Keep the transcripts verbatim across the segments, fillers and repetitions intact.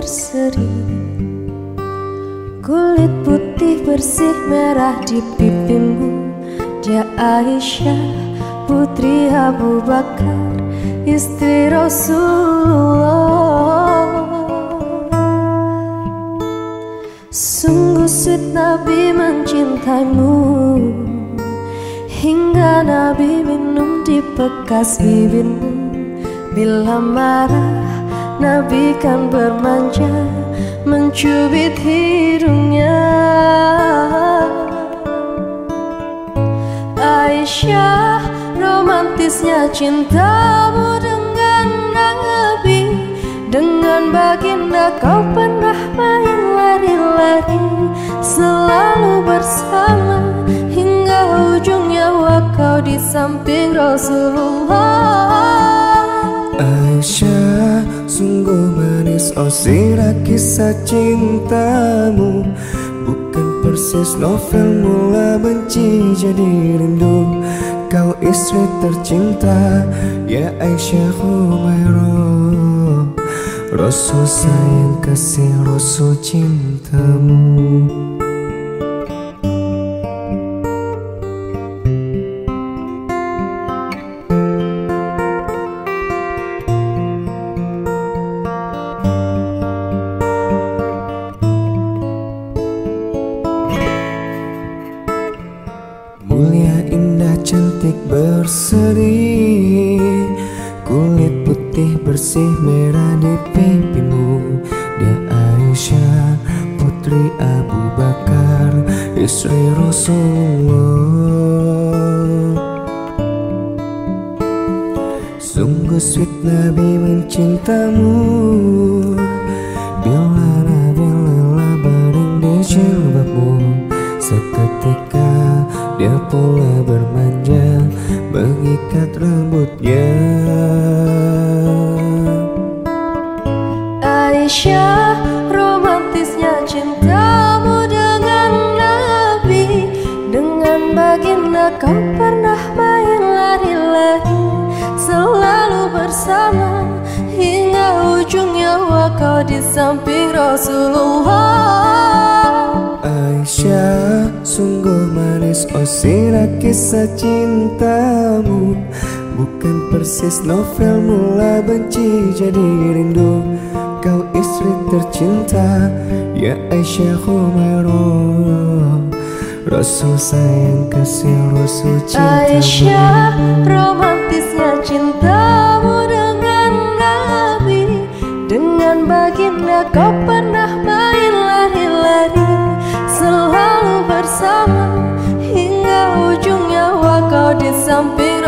berseri, kulit putih bersih merah di pipimu. Dia Aisyah, putri Abu Bakar, istri Rasulullah. Sungguh sweet Nabi mencintaimu, hingga Nabi minum di bekas bibirmu. Bila marah Nabi kan bermanja, mencubit hidungnya. Aisyah, romantisnya cintamu dengan Nabi. Dengan baginda kau pernah main lari-lari, selalu bersama hingga ujung nyawa kau di samping Rasulullah. Aisyah, sungguh manis oh sirah kisah cintamu. Bukan persis novel mula benci jadi rindu. Kau istri tercinta, ya Aisyah Humairah. Rasul sayang kasih Rasul cintamu. Mulia, indah, cantik, berseri, kulit putih bersih merah di pipimu. Dia Aisyah, putri Abu Bakar, istri Rasulullah. Sungguh sweet Nabi mencintamu. Bila Nabi lelah baring di jilbabmu, seketika dia pula bermanja mengikat rambutnya. Aisyah, romantisnya cintamu dengan Nabi. Dengan baginda kau pernah main lari-lari, selalu bersama hingga ujung nyawa kau di samping Rasulullah. Aisyah, sungguh manis oh sirah kisah cintamu. Bukan persis novel mula benci jadi rindu. Kau istri tercinta, ya Aisyah Humairah. Rasul sayang kasih Rasul cintamu. Aisyah, romantisnya cintamu dengan Nabi. Dengan baginda kau pernah main lari-lari, selalu bersama hingga ujung nyawa kau di samping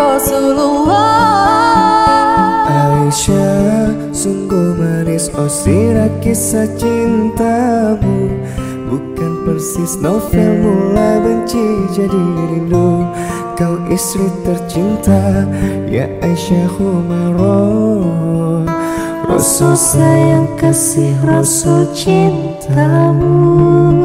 Rasulullah. Aisyah, sungguh manis oh sirah kisah cintamu. Bukan persis novel mula benci jadi rindu. Kau istri tercinta, ya Aisyah Humairah. Rasul sayang kasih Rasul cintamu.